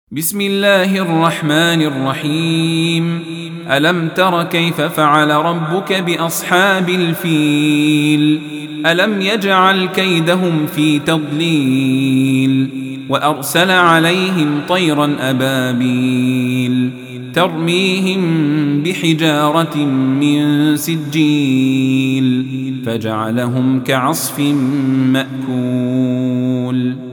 بسم الله الرحمن الرحيم. ألم تر كيف فعل ربك بأصحاب الفيل؟ ألم يجعل كيدهم في تضليل وأرسل عليهم طيرا أبابيل ترميهم بحجارة من سجيل فجعلهم كعصف مأكول.